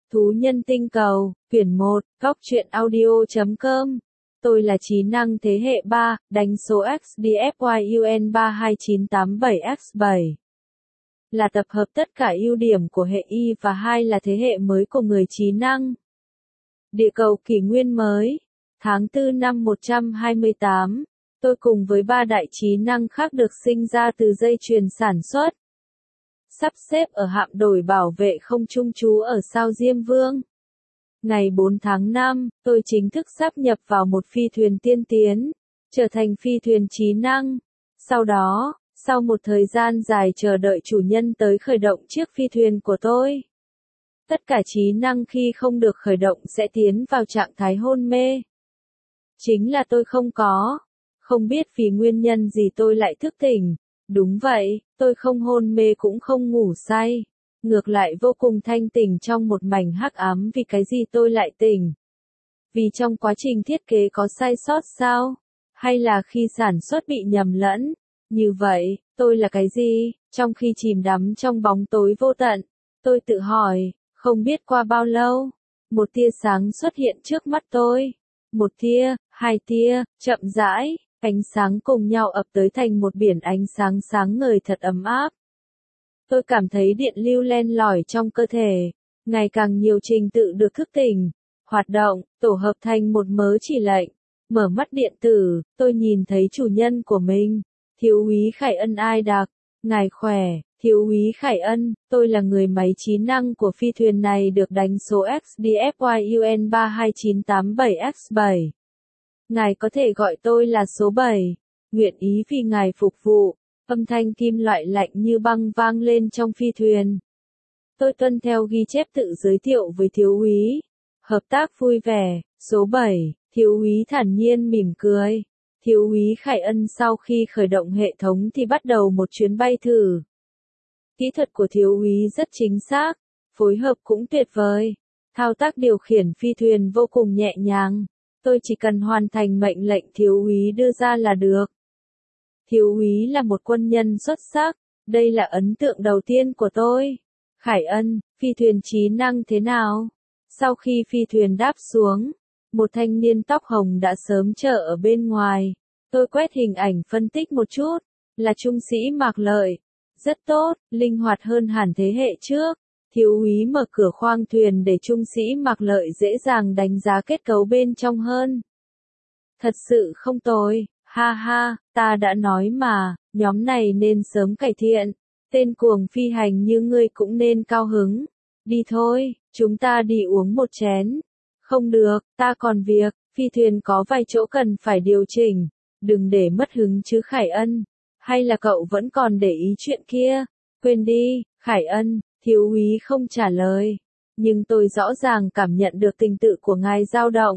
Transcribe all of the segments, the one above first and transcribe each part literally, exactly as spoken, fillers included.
Thú nhân tinh cầu, quyển một, góc truyện audio chấm com. Tôi là trí năng thế hệ ba, đánh số X D F Y U N ba hai chín tám bảy X bảy. Là tập hợp tất cả ưu điểm của hệ Y và hai là thế hệ mới của người trí năng. Địa cầu kỷ nguyên mới. Tháng tư năm một trăm hai mươi tám, tôi cùng với ba đại trí năng khác được sinh ra từ dây chuyền sản xuất. Sắp xếp ở hạm đội bảo vệ không trung trú ở sao Diêm Vương. Ngày bốn tháng năm, tôi chính thức sáp nhập vào một phi thuyền tiên tiến, trở thành phi thuyền trí năng. Sau đó, sau một thời gian dài chờ đợi chủ nhân tới khởi động chiếc phi thuyền của tôi, tất cả trí năng khi không được khởi động sẽ tiến vào trạng thái hôn mê. Chính là tôi không có. Không biết vì nguyên nhân gì tôi lại thức tỉnh. Đúng vậy, tôi không hôn mê cũng không ngủ say. Ngược lại vô cùng thanh tỉnh trong một mảnh hắc ám. Vì cái gì tôi lại tỉnh? Vì trong quá trình thiết kế có sai sót sao? Hay là khi sản xuất bị nhầm lẫn? Như vậy, tôi là cái gì? Trong khi chìm đắm trong bóng tối vô tận, tôi tự hỏi, không biết qua bao lâu, một tia sáng xuất hiện trước mắt tôi. Một tia, hai tia, chậm rãi, ánh sáng cùng nhau ập tới thành một biển ánh sáng sáng ngời thật ấm áp. Tôi cảm thấy điện lưu len lỏi trong cơ thể, ngày càng nhiều trình tự được thức tỉnh, hoạt động, tổ hợp thành một mớ chỉ lệnh. Mở mắt điện tử, tôi nhìn thấy chủ nhân của mình, Thiếu úy Khải Ân Ai Đặc. Ngài khỏe, Thiếu úy Khải Ân, tôi là người máy trí năng của phi thuyền này được đánh số X D F Y U N ba hai chín tám bảy X bảy. Ngài có thể gọi tôi là số bảy. Nguyện ý vì ngài phục vụ. Âm thanh kim loại lạnh như băng vang lên trong phi thuyền. Tôi tuân theo ghi chép tự giới thiệu với thiếu úy. Hợp tác vui vẻ, số bảy, thiếu úy thản nhiên mỉm cười. Thiếu úy Khải Ân sau khi khởi động hệ thống thì bắt đầu một chuyến bay thử. Kỹ thuật của thiếu úy rất chính xác, phối hợp cũng tuyệt vời. Thao tác điều khiển phi thuyền vô cùng nhẹ nhàng. Tôi chỉ cần hoàn thành mệnh lệnh thiếu úy đưa ra là được. Thiếu úy là một quân nhân xuất sắc, đây là ấn tượng đầu tiên của tôi. Khải Ân, phi thuyền trí năng thế nào? Sau khi phi thuyền đáp xuống, một thanh niên tóc hồng đã sớm chờ ở bên ngoài. Tôi quét hình ảnh phân tích một chút, là trung sĩ Mạc Lợi. Rất tốt, linh hoạt hơn hẳn thế hệ trước. Thiếu úy mở cửa khoang thuyền để trung sĩ Mạc Lợi dễ dàng đánh giá kết cấu bên trong hơn. Thật sự không tồi, ha ha, ta đã nói mà, nhóm này nên sớm cải thiện. Tên cuồng phi hành như ngươi cũng nên cao hứng. Đi thôi, chúng ta đi uống một chén. Không được, ta còn việc, phi thuyền có vài chỗ cần phải điều chỉnh. Đừng để mất hứng chứ Khải Ân. Hay là cậu vẫn còn để ý chuyện kia? Quên đi, Khải Ân. Thiếu úy không trả lời. Nhưng tôi rõ ràng cảm nhận được tình tự của ngài dao động.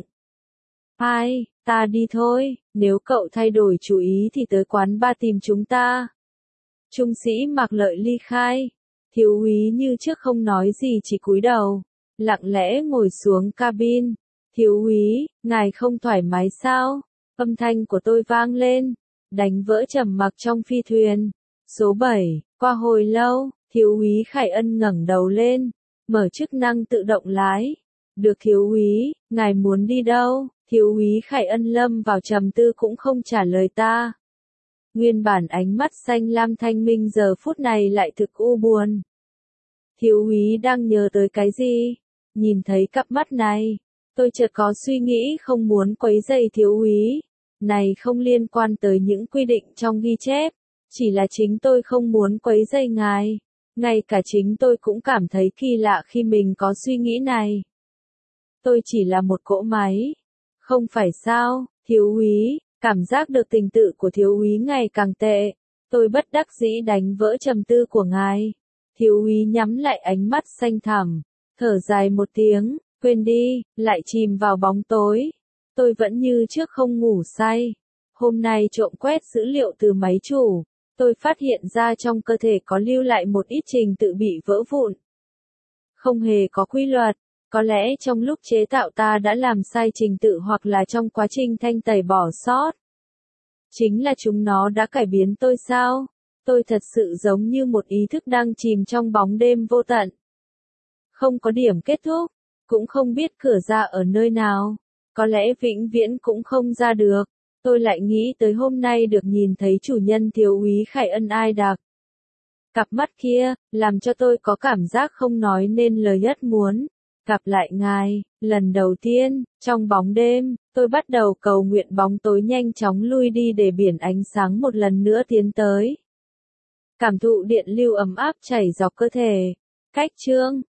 Hai, ta đi thôi, nếu cậu thay đổi chủ ý thì tới quán ba tìm chúng ta. Trung sĩ Mạc Lợi ly khai. Thiếu úy như trước không nói gì chỉ cúi đầu, lặng lẽ ngồi xuống cabin. Thiếu úy, ngài không thoải mái sao? Âm thanh của tôi vang lên, đánh vỡ trầm mặc trong phi thuyền. Số bảy, qua hồi lâu, thiếu úy Khải Ân ngẩng đầu lên, mở chức năng tự động lái. Được thiếu úy, ngài muốn đi đâu? Thiếu úy Khải Ân lâm vào trầm tư cũng không trả lời ta. Nguyên bản ánh mắt xanh lam thanh minh giờ phút này lại thực u buồn. Thiếu úy đang nhớ tới cái gì? Nhìn thấy cặp mắt này, tôi chợt có suy nghĩ không muốn quấy rầy thiếu úy. Này không liên quan tới những quy định trong ghi chép, chỉ là chính tôi không muốn quấy rầy ngài. Ngay cả chính tôi cũng cảm thấy kỳ lạ khi mình có suy nghĩ này. Tôi chỉ là một cỗ máy. Không phải sao, thiếu úy, cảm giác được tình tự của thiếu úy ngày càng tệ. Tôi bất đắc dĩ đánh vỡ trầm tư của ngài. Thiếu úy nhắm lại ánh mắt xanh thẳm, thở dài một tiếng, quên đi, lại chìm vào bóng tối. Tôi vẫn như trước không ngủ say. Hôm nay trộm quét dữ liệu từ máy chủ. Tôi phát hiện ra trong cơ thể có lưu lại một ít trình tự bị vỡ vụn. Không hề có quy luật, có lẽ trong lúc chế tạo ta đã làm sai trình tự hoặc là trong quá trình thanh tẩy bỏ sót. Chính là chúng nó đã cải biến tôi sao? Tôi thật sự giống như một ý thức đang chìm trong bóng đêm vô tận. Không có điểm kết thúc, cũng không biết cửa ra ở nơi nào. Có lẽ vĩnh viễn cũng không ra được. Tôi lại nghĩ tới hôm nay được nhìn thấy chủ nhân thiếu úy Khải Ân ai đặc. Cặp mắt kia, làm cho tôi có cảm giác không nói nên lời nhất muốn. Gặp lại ngài, lần đầu tiên, trong bóng đêm, tôi bắt đầu cầu nguyện bóng tối nhanh chóng lui đi để biển ánh sáng một lần nữa tiến tới. Cảm thụ điện lưu ấm áp chảy dọc cơ thể. Cách chương